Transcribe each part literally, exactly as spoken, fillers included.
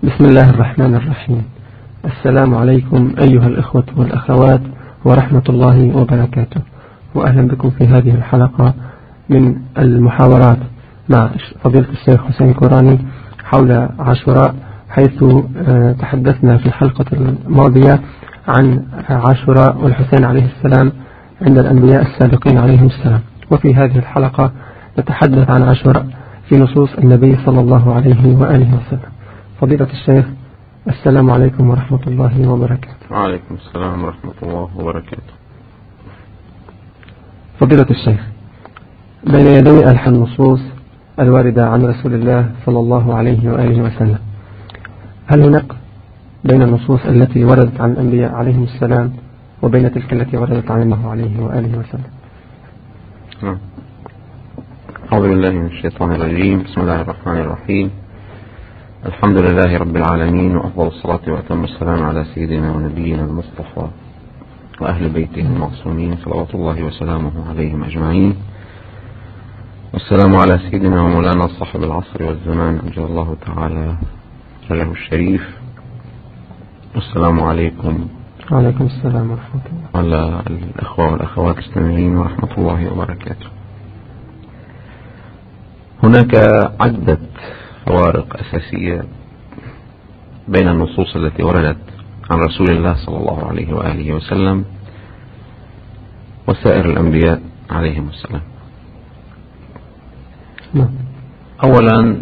بسم الله الرحمن الرحيم. السلام عليكم أيها الإخوة والأخوات ورحمة الله وبركاته، وأهلا بكم في هذه الحلقة من المحاورات مع فضيلة الشيخ حسين كوراني حول عاشوراء، حيث تحدثنا في الحلقة الماضية عن عاشوراء والحسين عليه السلام عند الأنبياء السابقين عليهم السلام، وفي هذه الحلقة نتحدث عن عاشوراء في نصوص النبي صلى الله عليه وآله وسلم. فضيلة الشيخ، السلام عليكم ورحمة الله وبركاته. وعليكم السلام ورحمة الله وبركاته. فضيلة الشيخ، بين يدي ألح النصوص الواردة عن رسول الله صلى الله عليه وآله وسلم، هل هناك بين النصوص التي وردت عن الأنبياء عليهم السلام وبين تلك التي وردت عن الله عليه وآله وسلم؟ نعم. أعوذ بالله من الشيطان الرجيم. بسم الله الرحمن الرحيم. الحمد لله رب العالمين، وأفضل الصلاة وأتم السلام على سيدنا ونبينا المصطفى وأهل بيته المعصومين صلوات الله وسلامه عليهم أجمعين. والسلام على سيدنا ومولانا صاحب العصر والزمان أجل الله تعالى له الشريف. والسلام عليكم. وعليكم السلام ورحمة الله. وعلى الأخوة والأخوات المستمعين ورحمة الله وبركاته. هناك عدة فوارق أساسية بين النصوص التي وردت عن رسول الله صلى الله عليه وآله وسلم وسائر الأنبياء عليهم السلام. أولا،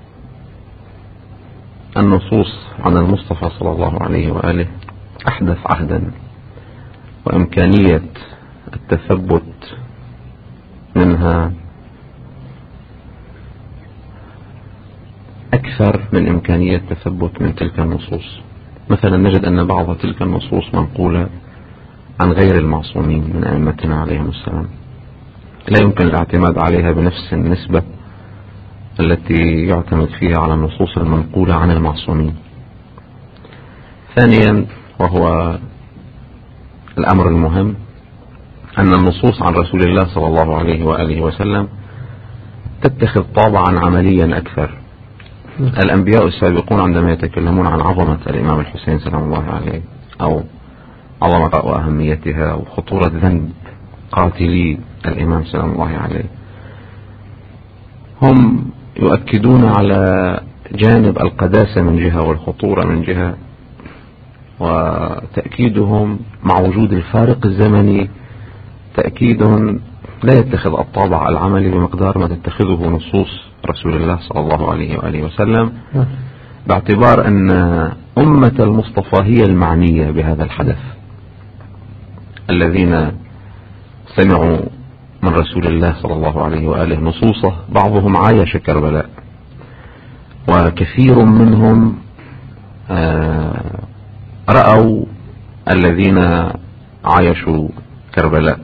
النصوص عن المصطفى صلى الله عليه وآله أحدث عهدا، وإمكانية التثبت منها أكثر من إمكانية التثبت من تلك النصوص. مثلا نجد أن بعض تلك النصوص منقولة عن غير المعصومين من أئمتنا عليهم السلام، لا يمكن الاعتماد عليها بنفس النسبة التي يعتمد فيها على النصوص المنقولة عن المعصومين. ثانيا، وهو الأمر المهم، أن النصوص عن رسول الله صلى الله عليه وآله وسلم تتخذ طابعا عمليا أكثر. الأنبياء السابقون عندما يتكلمون عن عظمة الإمام الحسين سلام الله عليه، أو عظمة وأهميتها وخطورة ذنب قاتلي الإمام سلام الله عليه، هم يؤكدون على جانب القداسة من جهة والخطورة من جهة، وتأكيدهم مع وجود الفارق الزمني تأكيد لا يتخذ الطابع العملي بمقدار ما تتخذه نصوص رسول الله صلى الله عليه وآله وسلم، باعتبار أن أمة المصطفى هي المعنية بهذا الحدث. الذين سمعوا من رسول الله صلى الله عليه وآله نصوصه بعضهم عايش كربلاء، وكثير منهم رأوا الذين عايشوا كربلاء.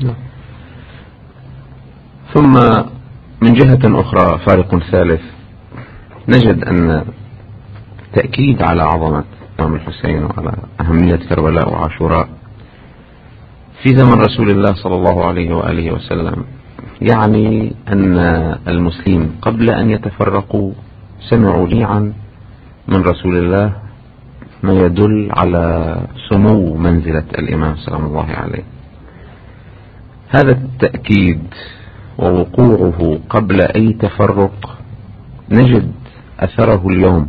ثم من جهة أخرى فارق ثالث، نجد أن تأكيد على عظمة الإمام الحسين وعلى أهمية كربلاء وعاشوراء في زمن رسول الله صلى الله عليه وآله وسلم يعني أن المسلمين قبل أن يتفرقوا سمعوا جميعا من رسول الله ما يدل على سمو منزلة الإمام سلام الله عليه. هذا التأكيد ووقوعه قبل أي تفرق نجد أثره اليوم،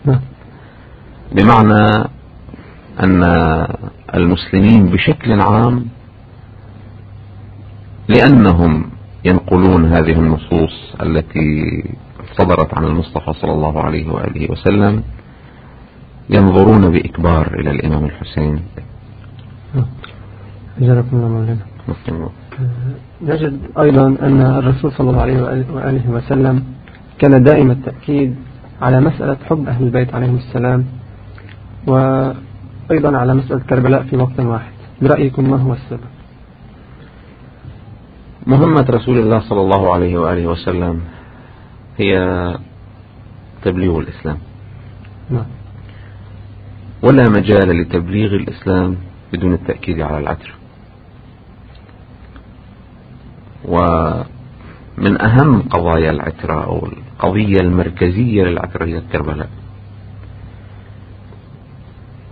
بمعنى أن المسلمين بشكل عام لأنهم ينقلون هذه النصوص التي صدرت عن المصطفى صلى الله عليه وآله وسلم ينظرون بإكبار إلى الإمام الحسين. جزاكم الله مولانا. نجد أيضا أن الرسول صلى الله عليه وآله وسلم كان دائم التأكيد على مسألة حب أهل البيت عليهم السلام، وأيضا على مسألة كربلاء في وقت واحد. برأيكم ما هو السبب؟ مهمة رسول الله صلى الله عليه وآله وسلم هي تبليغ الإسلام، نعم. ولا مجال لتبليغ الإسلام بدون التأكيد على العتر. ومن أهم قضايا العترة أو القضية المركزية للعترة هي كربلاء.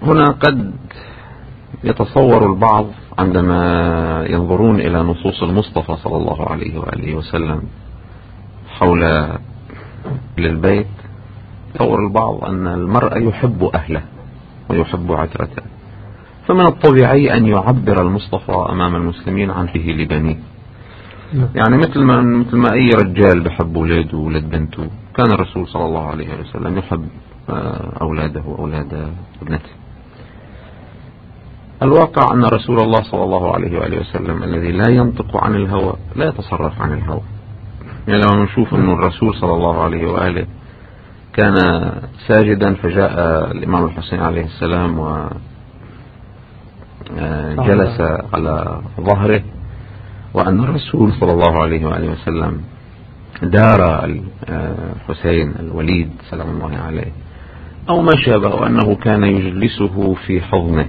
هنا قد يتصور البعض عندما ينظرون إلى نصوص المصطفى صلى الله عليه وآله وسلم حول البيت، يتصور البعض أن المرء يحب أهله ويحب عترته، فمن الطبيعي أن يعبر المصطفى أمام المسلمين عن فيه لبنيه. يعني مثل ما مثل ما أي رجال بحب أولاده وولد بنته، كان الرسول صلى الله عليه وسلم يحب أولاده وأولاد ابنته. الواقع أن رسول الله صلى الله عليه وآله وسلم الذي لا ينطق عن الهوى لا يتصرف عن الهوى. يعني لو نشوف أن الرسول صلى الله عليه وآله كان ساجدا فجاء الإمام الحسين عليه السلام وجلس على ظهره، وأن الرسول صلى الله عليه وآله وسلم دار الحسين الوليد سلام الله عليه أو ما شابه، وأنه كان يجلسه في حضنه.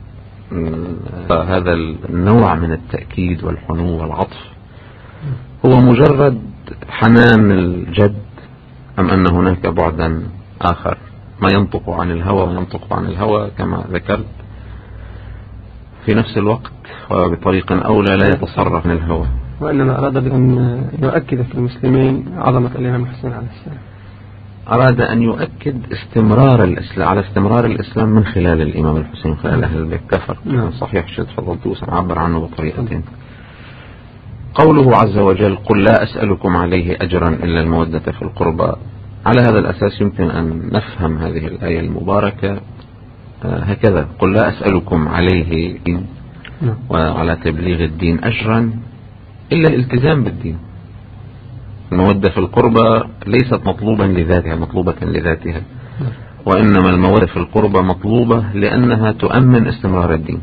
هذا النوع من التأكيد والحنو والعطف هو مجرد حنان الجد، أم أن هناك بعدا آخر ما ينطق عن الهوى وينطق عن الهوى كما ذكرت في نفس الوقت وبطريق أولى لا يتصرف من الهوى، وإنما أراد بأن يؤكد في المسلمين عظمة الإمام الحسين عليه السلام. أراد أن يؤكد استمرار الإسلام على استمرار الإسلام من خلال الإمام الحسين، خلال أهل البيت. كفر صحيح شد فضلتوس عبر عنه بطريقتين. قوله عز وجل قل لا أسألكم عليه أجرا إلا المودة في القربى، على هذا الأساس يمكن أن نفهم هذه الآية المباركة هكذا: قل لا أسألكم عليه دين وعلى تبليغ الدين أجرا إلا الالتزام بالدين. المودة في القربى ليست مطلوبا لذاتها مطلوبة لذاتها، وإنما المودة في القربى مطلوبة لأنها تؤمن استمرار الدين.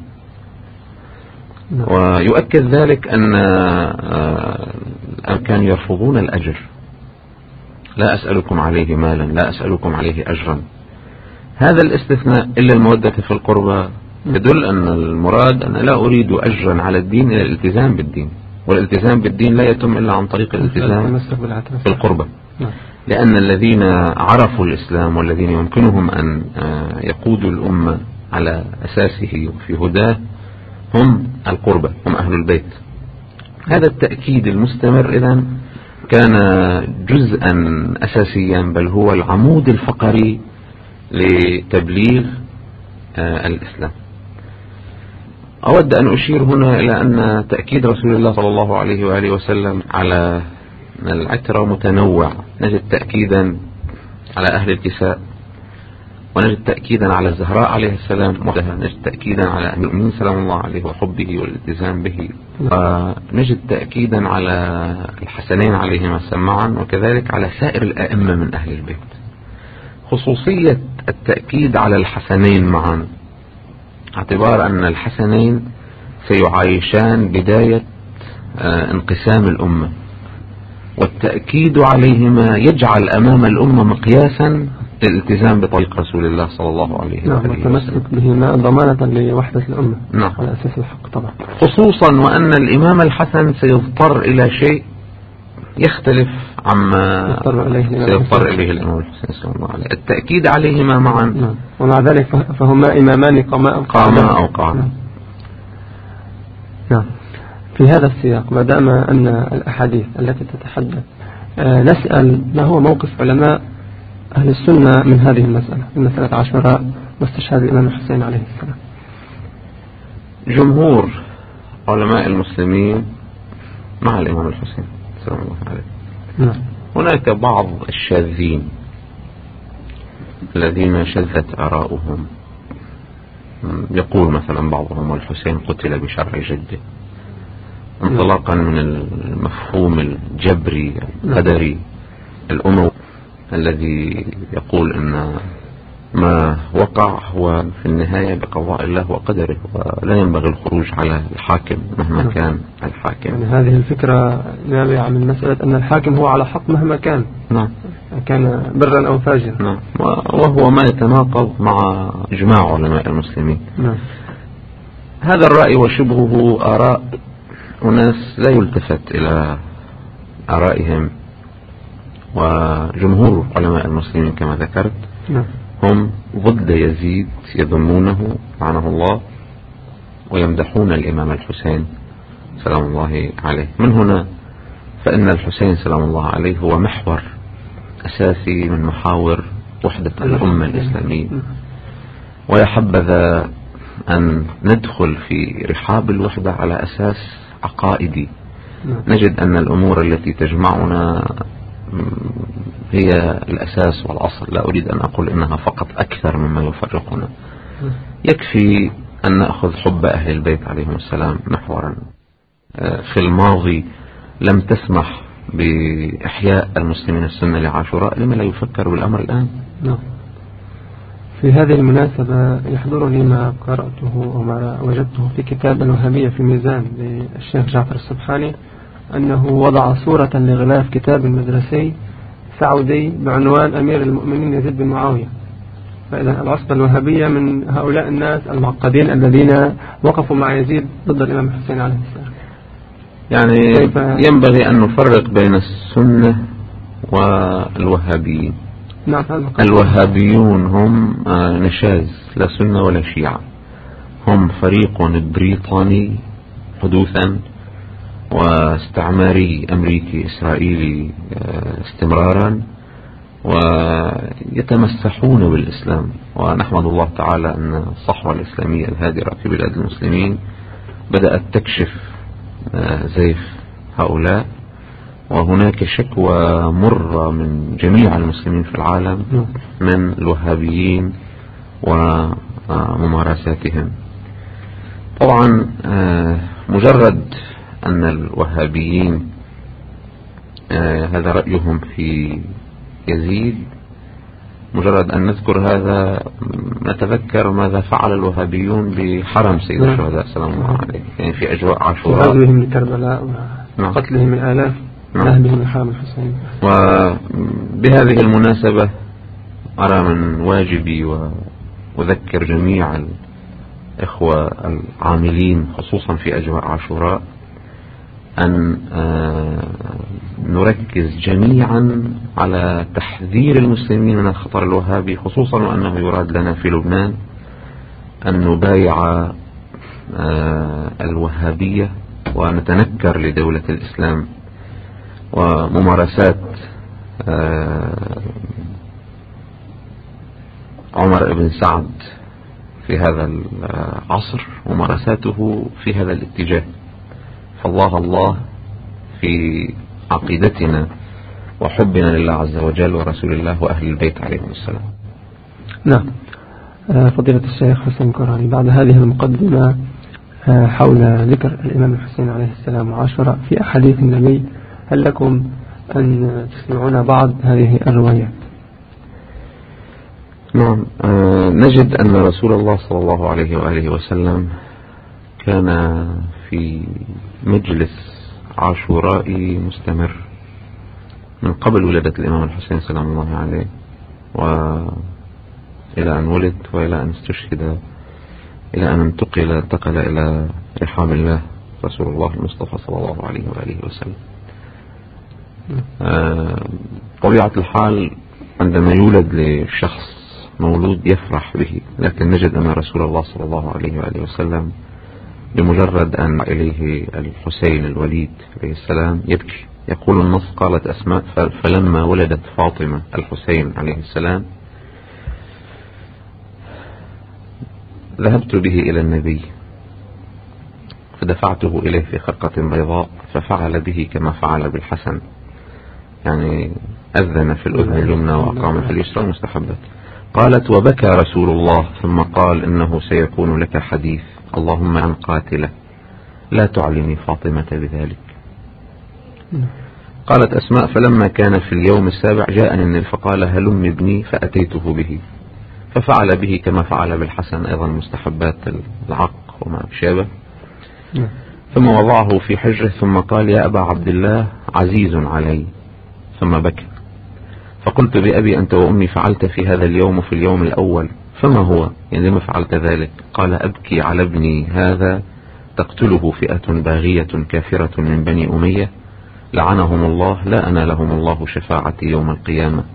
ويؤكد ذلك أن كانوا يرفضون الأجر، لا أسألكم عليه مالا لا أسألكم عليه أجرا. هذا الاستثناء إلا المودة في القربى يدل أن المراد أن لا أريد أجرا على الدين إلى الالتزام بالدين، والالتزام بالدين لا يتم إلا عن طريق الالتزام في القربى، لأن الذين عرفوا الإسلام والذين يمكنهم أن يقودوا الأمة على أساسه وفي هداه هم القربى، هم أهل البيت. هذا التأكيد المستمر إذن كان جزءا أساسيا، بل هو العمود الفقري لتبليغ الإسلام. أود أن أشير هنا إلى أن تأكيد رسول الله صلى الله عليه وآله وسلم على العترة متنوع. نجد تأكيدا على أهل الكساء، ونجد تأكيدا على الزهراء عليه السلام وحدها، نجد تأكيدا على أهل المؤمنين سلام الله عليه وحبه والالتزام به، ونجد تأكيدا على الحسنين عليهما سمعا، وكذلك على سائر الأئمة من أهل البيت. خصوصية التأكيد على الحسنين معا اعتبار أن الحسنين سيعايشان بداية انقسام الأمة، والتأكيد عليهما يجعل أمام الأمة مقياسا للالتزام بطريق رسول الله صلى الله عليه وسلم. نعم، والتمسك بهما ضمانة لوحدة الأمة. نعم، على أساس الحق طبعا. خصوصا وأن الإمام الحسن سيضطر إلى شيء يختلف عما سيضطر إليه الإمام الحسين صلى الله عليه وسلم، التأكيد عليهما معا. نعم. ومع ذلك فهما إمامان قاما أو قاما. نعم. في هذا السياق، ما دام أن الأحاديث التي تتحدث آه نسأل ما هو موقف علماء أهل السنة من هذه المسألة، من مسألة عاشوراء واستشهاد الإمام الحسين عليه السلام. جمهور علماء المسلمين مع الإمام الحسين سلام الله عليه. نعم. هناك بعض الشاذين الذين شذت آراؤهم، يقول مثلا بعضهم الحسين قتل بشرع جده، انطلاقا من المفهوم الجبري القدري الأموي الذي يقول أن ما وقع هو في النهاية بقضاء الله وقدره، ولا ينبغي الخروج على الحاكم مهما كان الحاكم. يعني هذه الفكرة نابعة من مسألة أن الحاكم هو على حق مهما كان. نعم. كان برا أو فاجرا. نعم. وهو ما يتناقض مع إجماع علماء المسلمين. نعم. هذا الرأي وشبهه آراء وناس لا يلتفت إلى آرائهم، وجمهور علماء المسلمين كما ذكرت نعم. هم ضد يزيد يذمونه لعنه الله ويمدحون الإمام الحسين سلام الله عليه. من هنا فإن الحسين سلام الله عليه هو محور أساسي من محاور وحدة الأمة الإسلامية، ويا حبذا أن ندخل في رحاب الوحدة على أساس عقائدي. نجد أن الأمور التي تجمعنا هي الأساس والأصل، لا أريد أن أقول إنها فقط أكثر مما يفرقنا. يكفي أن نأخذ حب أهل البيت عليهم السلام محورا في الماضي لم تسمح بإحياء المسلمين السنة لعاشوراء، لما لا يفكر بالأمر الآن؟ نعم. في هذه المناسبة يحضرني ما قرأته وما وجدته في كتاب الوهابية في الميزان للشيخ جعفر السبحاني، أنه وضع صورة لغلاف كتاب مدرسي سعودي بعنوان أمير المؤمنين يزيد بن معاوية. فإذا العصبة الوهابية من هؤلاء الناس المعقدين الذين وقفوا مع يزيد ضد الإمام الحسين عليه السلام. يعني ينبغي أن نفرق بين السنة والوهابيين. نعم. الوهابيون هم نشاز، لا سنة ولا شيعة، هم فريق بريطاني حدوثا واستعماري أمريكي إسرائيلي استمرارا، ويتمسحون بالإسلام. ونحمد الله تعالى أن الصحوة الإسلامية الهادرة في بلاد المسلمين بدأت تكشف زيف هؤلاء، وهناك شكوى مرة من جميع المسلمين في العالم من الوهابيين وممارساتهم. طبعا مجرد أن الوهابيين هذا رأيهم في يزيد، مجرد أن نذكر هذا نتذكر ماذا فعل الوهابيون بحرم سيد الشهداء سلام الله عليه، يعني في أجواء عاشوراء، غزوهم لكربلاء وقتلهم الآلاف ذهبهم لحرم الحسين. وبهذه المناسبة أرى من واجبي وأذكر جميع الإخوة العاملين خصوصا في أجواء عاشوراء أن نركز جميعا على تحذير المسلمين من الخطر الوهابي، خصوصا وأنه يراد لنا في لبنان أن نبايع الوهابية ونتنكر لدولة الإسلام وممارسات عمر بن سعد في هذا العصر، ممارساته في هذا الاتجاه. فالله الله في عقيدتنا وحبنا لله عز وجل ورسول الله وأهل البيت عليهم السلام. نعم. فضيلة الشيخ حسين كراني، بعد هذه المقدمة حول ذكر الإمام الحسين عليه السلام وعاشوراء في أحاديث النبي، هل لكم أن تسمعون بعض هذه الروايات؟ نعم. نجد أن رسول الله صلى الله عليه وآله وسلم كان في مجلس عاشورائي مستمر من قبل ولادة الإمام الحسين سلام الله عليه وإلى أن ولد وإلى أن استشهد إلى أن انتقل انتقل إلى رحام الله رسول الله المصطفى صلى الله عليه وآله وسلم. طبيعة الحال عندما يولد لشخص مولود يفرح به، لكن نجد أن رسول الله صلى الله عليه وآله وسلم بمجرد أن إليه الحسين الوليد عليه السلام يبكي. يقول النص قالت أسماء فلما ولدت فاطمة الحسين عليه السلام ذهبت به إلى النبي فدفعته إليه في خرقة بيضاء ففعل به كما فعل بالحسن، يعني أذن في الأذن اليمنى وأقام في اليسرى مستحبة. قالت وبكى رسول الله ثم قال إنه سيكون لك حديث اللهم عن قاتلة لا تعلمي فاطمة بذلك. قالت أسماء فلما كان في اليوم السابع جاءني النبي فقال هلم ابني فأتيته به ففعل به كما فعل بالحسن أيضا مستحبات العق وما شابه، ثم وضعه في حجره ثم قال يا أبا عبد الله عزيز علي، ثم بكى. فقلت بأبي أنت وأمي فعلت في هذا اليوم وفي اليوم الأول فما هو، يعني لما فعلت ذلك؟ قال أبكي على ابني هذا تقتله فئة باغية كافرة من بني أمية لعنهم الله لا أنا لهم الله شفاعتي يوم القيامة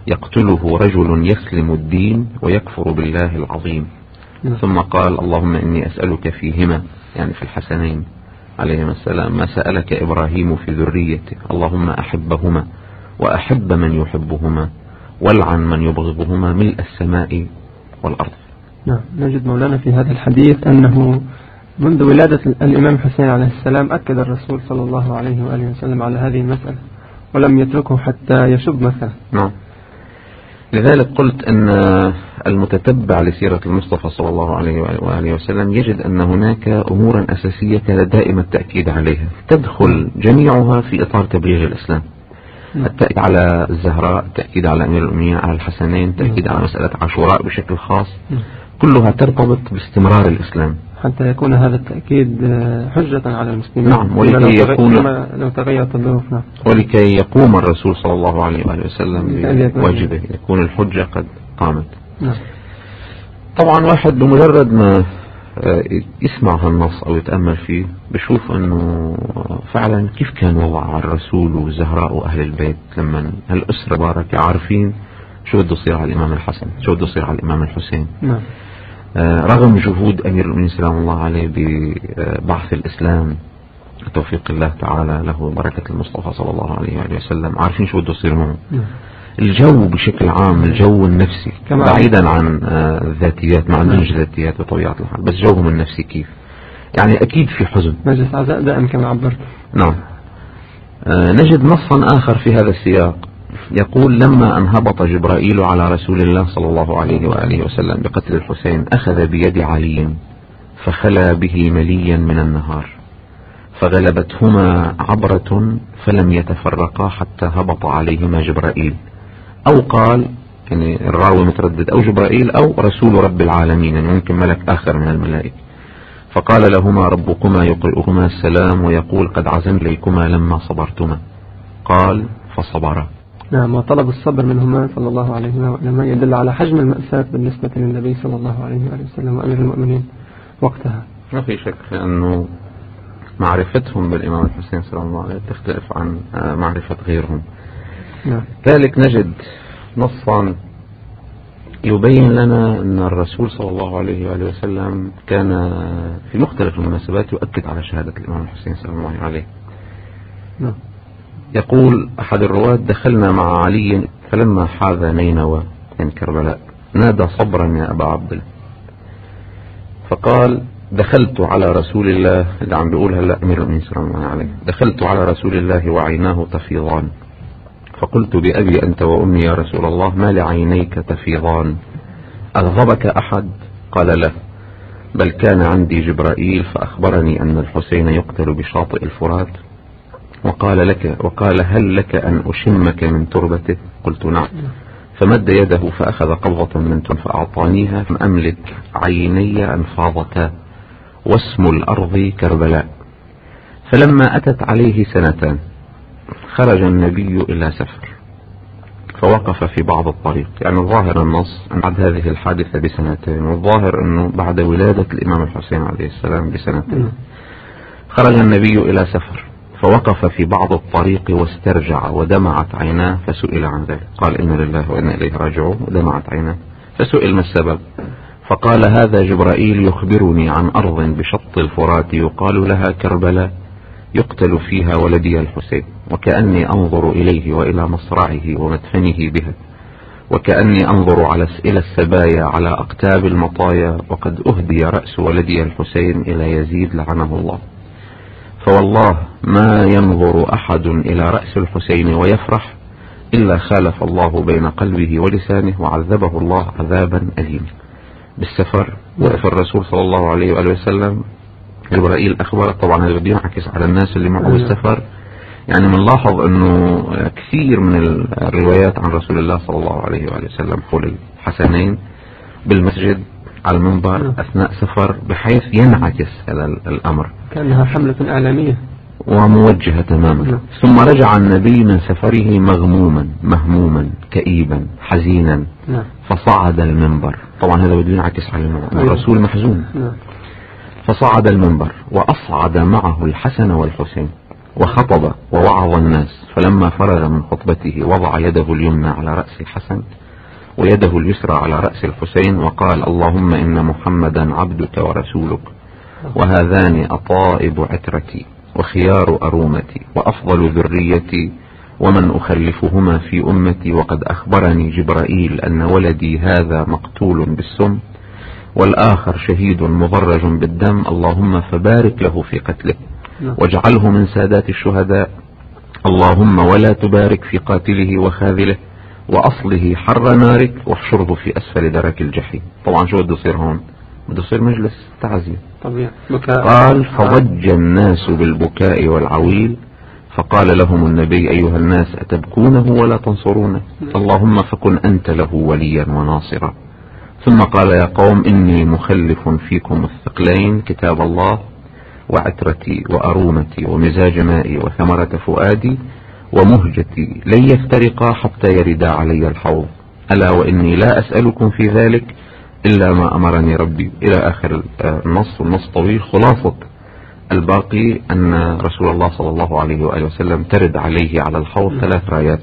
يقتله رجل يسلم الدين ويكفر بالله العظيم. ثم قال اللهم إني أسألك فيهما، يعني في الحسنين عليهما السلام، ما سألك إبراهيم في ذريته، اللهم أحبهما وأحب من يحبهما والعن من يبغضهما ملء السماء والأرض. نعم. نجد مولانا في هذا الحديث أنه منذ ولادة الإمام الحسين عليه السلام أكد الرسول صلى الله عليه وآله وسلم على هذه المسألة ولم يتركه حتى يشب مثلا. نعم. لذلك قلت أن المتتبع لسيرة المصطفى صلى الله عليه وآله وسلم يجد أن هناك أمورا أساسية كان دائما التأكيد عليها، تدخل جميعها في إطار تبليغ الإسلام. التأكيد على الزهراء، التأكيد على أمير المؤمنين، على الحسنين، التأكيد على مسألة عاشوراء بشكل خاص، كلها ترتبط باستمرار الإسلام حتى يكون هذا التأكيد حجة على المسلمين. نعم. ولكي يكون لو تغيرت الظروف. نعم. ولكي يقوم الرسول صلى الله عليه وآله وسلم بواجبه، يكون الحجة قد قامت. نعم. طبعا واحد بمجرد ما يسمع هالنص أو يتأمل فيه بشوف أنه فعلا كيف كان وضع الرسول والزهراء وأهل البيت لما هالأسرة باركة عارفين شو بده يصير على الإمام الحسن، شو بده يصير على الإمام الحسين. نعم. رغم جهود أمير المؤمنين سلام الله عليه ببعث الإسلام توفيق الله تعالى له بركة المصطفى صلى الله عليه وآله وسلم، عارفين شو بده يصير معه. الجو بشكل عام، الجو النفسي بعيدا عن الذاتيات، ما عندهمش ذاتيات بطبيعة الحال، بس جوهم النفسي كيف يعني أكيد في حزن، مجلس عزاء دائم كما عبرت. نعم. آه نجد نصا آخر في هذا السياق يقول لما أنهبط جبرائيل على رسول الله صلى الله عليه وآله وسلم بقتل الحسين أخذ بيد علي فخلى به مليا من النهار فغلبتهما عبرة فلم يتفرقا حتى هبط عليهما جبرائيل، أو قال يعني الراوي متردد أو جبرائيل أو رسول رب العالمين، يعني ممكن ملك آخر من الملائكة، فقال لهما ربكما يقرئكما السلام ويقول قد عزمت إليكما لما صبرتما، قال فصبرا. نعم. وطلب الصبر منهما صلى الله عليه وسلم يدل على حجم المأساة بالنسبة للنبي صلى الله عليه وسلم وأمير المؤمنين وقتها. ما في شك أنه معرفتهم بالإمام الحسين صلى الله عليه تختلف عن معرفة غيرهم. نعم. ذلك نجد نصا يبين لنا أن الرسول صلى الله عليه وآله وسلم كان في مختلف المناسبات يؤكد على شهادة الإمام الحسين صلى الله عليه. نعم. يقول أحد الرواة دخلنا مع علي فلما حاذ نينوى من كربلاء نادى صبرا يا أبا عبد الله، فقال دخلت على رسول الله، اللي عم بيقولها لا أمير المؤمنين صلى الله عليه، دخلت على رسول الله وعيناه تفيضان فقلت بأبي أنت وأمي يا رسول الله ما لعينيك تفيضان، أغضبك أحد؟ قال لا، بل كان عندي جبرائيل فأخبرني أن الحسين يقتل بشاطئ الفرات، وقال لك وقال هل لك أن أشمك من تربته؟ قلت نعم، فمد يده فأخذ قبضة من تربة فأعطانيها فأملك عيني أنفاضتا واسم الأرض كربلاء. فلما أتت عليه سنتان خرج النبي إلى سفر فوقف في بعض الطريق، يعني الظاهر النص أن بعد هذه الحادثة بسنتين، والظاهر أنه بعد ولادة الإمام الحسين عليه السلام بسنتين. خرج النبي إلى سفر فوقف في بعض الطريق واسترجع ودمعت عيناه فسئل عن ذلك، قال إنا لله وإنا إليه راجعون، ودمعت عيناه فسئل ما السبب، فقال هذا جبرائيل يخبرني عن أرض بشط الفرات يقال لها كربلاء يقتل فيها ولدي الحسين، وكأني أنظر إليه وإلى مصرعه ومدفنه بها، وكأني أنظر على إلى السبايا على أقتاب المطايا، وقد أهدي رأس ولدي الحسين إلى يزيد لعنه الله، فوالله ما ينظر أحد إلى رأس الحسين ويفرح إلا خالف الله بين قلبه ولسانه وعذبه الله عذابا أليما. بالسفر وقف الرسول صلى الله عليه وآله وسلم، جبرائيل أخبر، طبعا هذا بينعكس على الناس اللي معه بالسفر، يعني بنلاحظ أنه كثير من الروايات عن رسول الله صلى الله عليه وآله وسلم حول الحسنين بالمسجد على المنبر أثناء سفر، بحيث ينعكس هذا الأمر كأنها حملة إعلامية وموجهة تماما. ثم رجع النبي من سفره مغموما مهموما كئيبا حزينا فصعد المنبر، طبعا هذا بده ينعكس على الرسول محزون، فصعد المنبر وأصعد معه الحسن والحسين وخطب ووعظ الناس، فلما فرغ من خطبته وضع يده اليمنى على رأس الحسن ويده اليسرى على رأس الحسين وقال: اللهم إن محمدا عبدك ورسولك، وهذان أطائب عترتي وخيار أرومتي وأفضل ذريتي ومن أخلفهما في أمتي، وقد أخبرني جبرائيل أن ولدي هذا مقتول بالسم والآخر شهيد مضرج بالدم، اللهم فبارك له في قتله واجعله من سادات الشهداء، اللهم ولا تبارك في قاتله وخاذله وأصله حر نارك واحشره في أسفل درك الجحيم. طبعا شو بده يصير هون؟ بده يصير مجلس تعزية. قال: فضج الناس بالبكاء والعويل، فقال لهم النبي: أيها الناس أتبكونه ولا تنصرونه؟ اللهم فكن أنت له وليا وناصرا. ثم قال: يا قوم إني مخلف فيكم الثقلين، كتاب الله وعترتي وأرومتي ومزاج مائي وثمرة فؤادي ومهجتي لن يفترقا حتى يردا علي الحوض، ألا وإني لا أسألكم في ذلك إلا ما أمرني ربي، إلى آخر النص. والنص طويل. خلاصة الباقي أن رسول الله صلى الله عليه وآله وسلم ترد عليه على الحوض ثلاث رايات.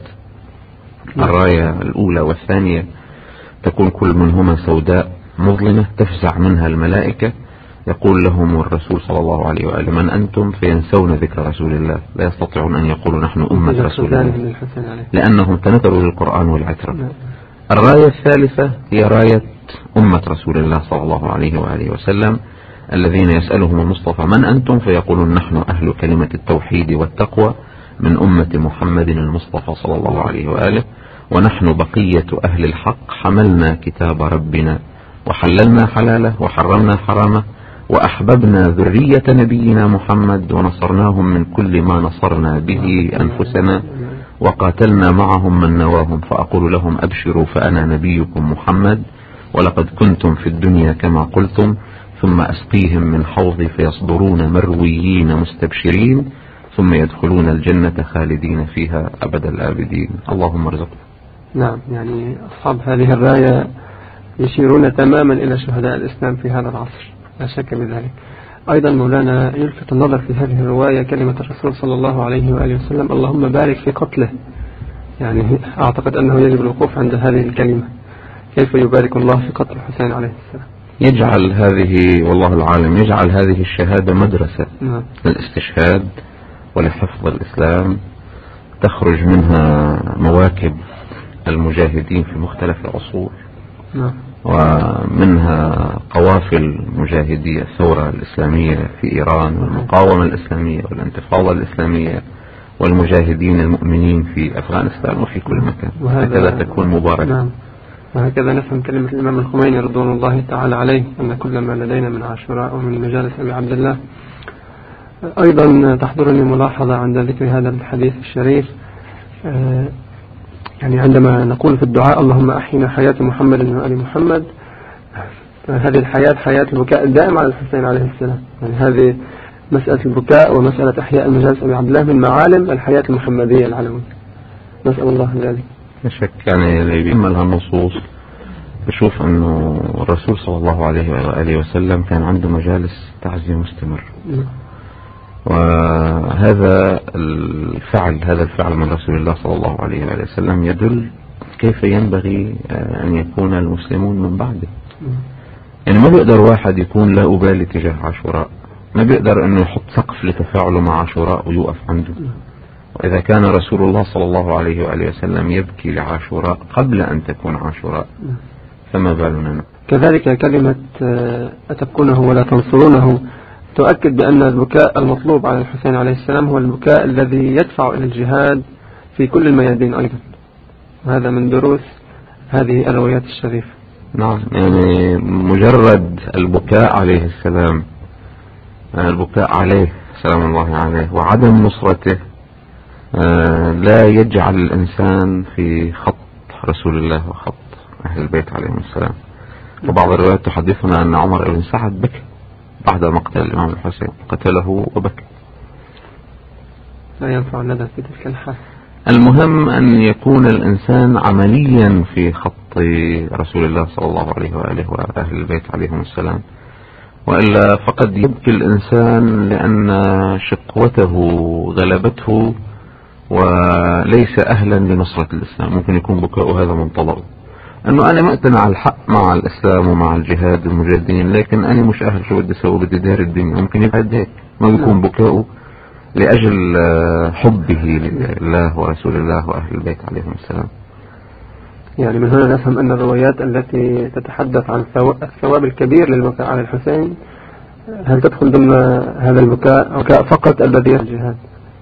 الراية الأولى والثانية تكون كل منهما سوداء مظلمة تفزع منها الملائكة، يقول لهم الرسول صلى الله عليه وآله: من أنتم؟ فينسون ذكر رسول الله، لا يستطيعون أن يقولوا نحن أمة رسول الله لأنهم تنكروا للقرآن والعترة. الراية الثالثة هي راية أمة رسول الله صلى الله عليه وآله وسلم، الذين يسألهم المصطفى: من أنتم؟ فيقولون: نحن أهل كلمة التوحيد والتقوى من أمة محمد المصطفى صلى الله عليه وآله، ونحن بقية أهل الحق، حملنا كتاب ربنا وحللنا حلاله وحرمنا حرامه، وأحببنا ذرية نبينا محمد ونصرناهم من كل ما نصرنا به أنفسنا، وقاتلنا معهم من نواهم، فأقول لهم: أبشروا فأنا نبيكم محمد، ولقد كنتم في الدنيا كما قلتم، ثم أسقيهم من حوضي فيصدرون مرويين مستبشرين، ثم يدخلون الجنة خالدين فيها أبد الآبدين. اللهم ارزقنا. نعم، يعني أصحاب هذه الراية يشيرون تماما إلى شهداء الإسلام في هذا العصر، لا شك بذلك. أيضا مولانا يلفت النظر في هذه الرواية كلمة الرسول صلى الله عليه وآله وسلم: اللهم بارك في قتله. يعني أعتقد أنه يجب الوقوف عند هذه الكلمة. كيف يبارك الله في قتل الحسين عليه السلام؟ يجعل هذه، والله العالم، يجعل هذه الشهادة مدرسة نعم. للاستشهاد ولحفظ الإسلام، تخرج منها مواكب المجاهدين في مختلف العصور، نعم. ومنها قوافل مجاهدي الثورة الإسلامية في إيران والمقاومة الإسلامية والانتفاضة الإسلامية والمجاهدين المؤمنين في أفغانستان وفي كل مكان. هكذا تكون مباركة. نعم. وهكذا نفهم كلمة الإمام الخميني رضوان الله تعالى عليه: أن كل ما لدينا من عاشوراء ومن مجالس أبي عبد الله. أيضا تحضرني ملاحظة عند ذكر هذا الحديث الشريف، يعني عندما نقول في الدعاء: اللهم أحينا حياة محمد وآل محمد، هذه الحياة حياة البكاء الدائم على الحسين عليه السلام. يعني هذه مسألة البكاء ومسألة أحياء المجالس أبي عبد الله من معالم الحياة المحمدية العلوية، نسأل الله ذلك. لا شك. يعني اللي بيعمل هالنصوص بشوف أنه الرسول صلى الله عليه وآله وسلم كان عنده مجالس تعزية مستمر، وهذا الفعل هذا الفعل من رسول الله صلى الله عليه وآله وسلم يدل كيف ينبغي أن يكون المسلمون من بعده. يعني ما بيقدر واحد يكون لا أبالي تجاه عاشوراء، ما بيقدر أنه يحط سقف لتفاعله مع عاشوراء ويوقف عنده. وإذا كان رسول الله صلى الله عليه وآله وسلم يبكي لعاشوراء قبل أن تكون عاشوراء، فما بالنا. كذلك كلمة أتبكونه ولا تنصرونه تؤكد بأن البكاء المطلوب على الحسين عليه السلام هو البكاء الذي يدفع إلى الجهاد في كل الميادين أيضا، وهذا من دروس هذه الروايات الشريفة. نعم، يعني مجرد البكاء عليه السلام، البكاء عليه سلام الله عليه وعدم نصرته لا يجعل الإنسان في خط رسول الله وخط أهل البيت عليهم السلام. وبعض الروايات تحدثنا أن عمر بن سعد بكى بعد مقتل الإمام الحسين، قتله وبكى. لا ينفع الندى في تلك الحال. المهم أن يكون الإنسان عمليا في خط رسول الله صلى الله عليه وآله وأهل البيت عليهم السلام، وإلا فقد يبكي الإنسان لأن شقوته غلبته وليس أهلا لنصرة الإسلام. ممكن يكون بكاؤه هذا منطلق أنه أنا مقتنع على الحق مع الإسلام ومع الجهاد والمجاهدين، لكن أنا مش أهل، شو بدي أسوي، بدي دار الدنيا. ممكن يبعد هيك، ما بيكون بكاؤه لأجل حبه لله ورسول الله وأهل البيت عليهم السلام. يعني من هنا نفهم أن الروايات التي تتحدث عن الثواب الكبير للبكاء على الحسين هل تدخل ضمن هذا البكاء بكاء فقط الذي الجهاد؟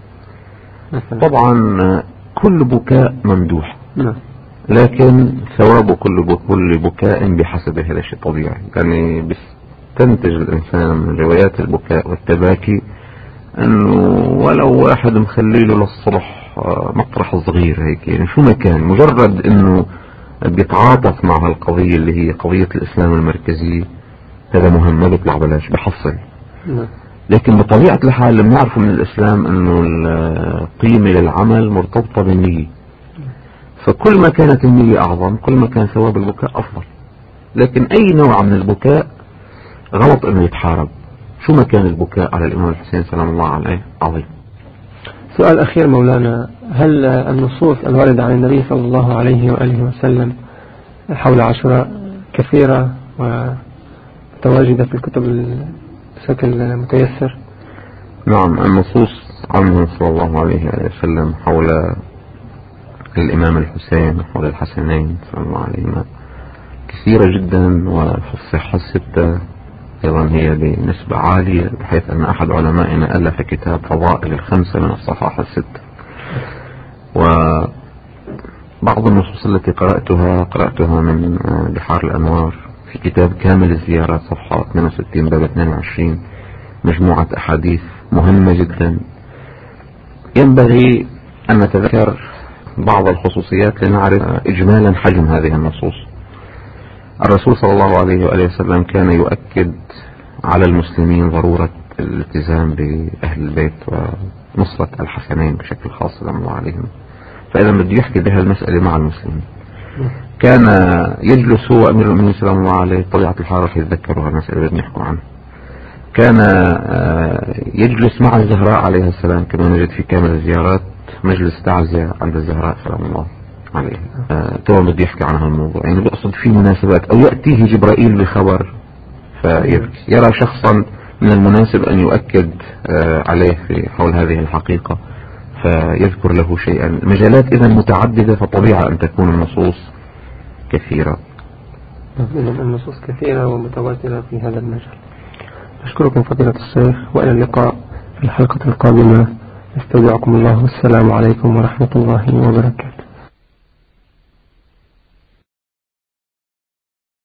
طبعا كل بكاء ممدوح، نعم، لكن ثواب كل كل بكاء بحسب هذا الشيء طبيعي. يعني بيستنتج الإنسان من روايات البكاء والتباكي أنه ولو واحد مخليله للصبح مطرح صغير هيك، يعني شو ما كان، مجرد أنه بيتعاطف مع هالقضية اللي هي قضية الإسلام المركزية، هذا مهم، ما بيطلع بلاش، بحصل. لكن بطبيعة الحال لما نعرفوا من الإسلام أنه القيمة للعمل مرتبطة بالنية، فكل ما كانت النية أعظم كل ما كان ثواب البكاء أفضل. لكن أي نوع من البكاء غلط أنه يتحارب، شو ما كان البكاء على الإمام الحسين سلام الله عليه عظيم. سؤال أخير مولانا، هل النصوص الواردة عن النبي صلى الله عليه وآله وسلم حول عاشوراء كثيرة ومتواجدة في الكتب بشكل متيسر؟ نعم، النصوص عنه صلى الله عليه وسلم حول الإمام الحسين وحول الحسنين صلى الله عليهما كثيرة جدا، وفي الصحة الستة أيضا هي بنسبة عالية، بحيث أن أحد علمائنا ألف كتاب فضائل الخمسة من الصحاحة الستة. وبعض النصوص التي قرأتها قرأتها من بحار الأنوار في كتاب كامل الزيارات صفحة اثنين وستين باب اثنين وعشرين، مجموعة أحاديث مهمة جدا. ينبغي أن نتذكر بعض الخصوصيات لنعرف إجمالا حجم هذه النصوص. الرسول صلى الله عليه وآله وسلم كان يؤكد على المسلمين ضرورة الالتزام بأهل البيت ونصرة الحسنين بشكل خاص سلام الله عليهم. فإذا بده يحكي بها المسألة مع المسلمين، كان يجلس هو أمير المؤمنين سلام الله عليه، طبيعة الحال رح يتذكروا المسألة اللي بنحكوا عنها. كان يجلس مع الزهراء عليها السلام، كما نجد في كامل الزيارات مجلس تعزية عند الزهراء سلام الله عليه. طبعا بده يحكي عن هذا الموضوع، يعني بقصد في مناسبات أو يأتيه جبرائيل بخبر فيبكي، يرى شخصا من المناسب أن يؤكد عليه في حول هذه الحقيقة فيذكر له شيئا. المجالات إذا متعددة، فطبيعة أن تكون النصوص كثيرة. النصوص كثيرة ومتواترة في هذا المجال. أشكركم فضيلة الشيخ، وإلى اللقاء في الحلقة القادمة. استودعكم الله والسلام عليكم ورحمة الله وبركاته.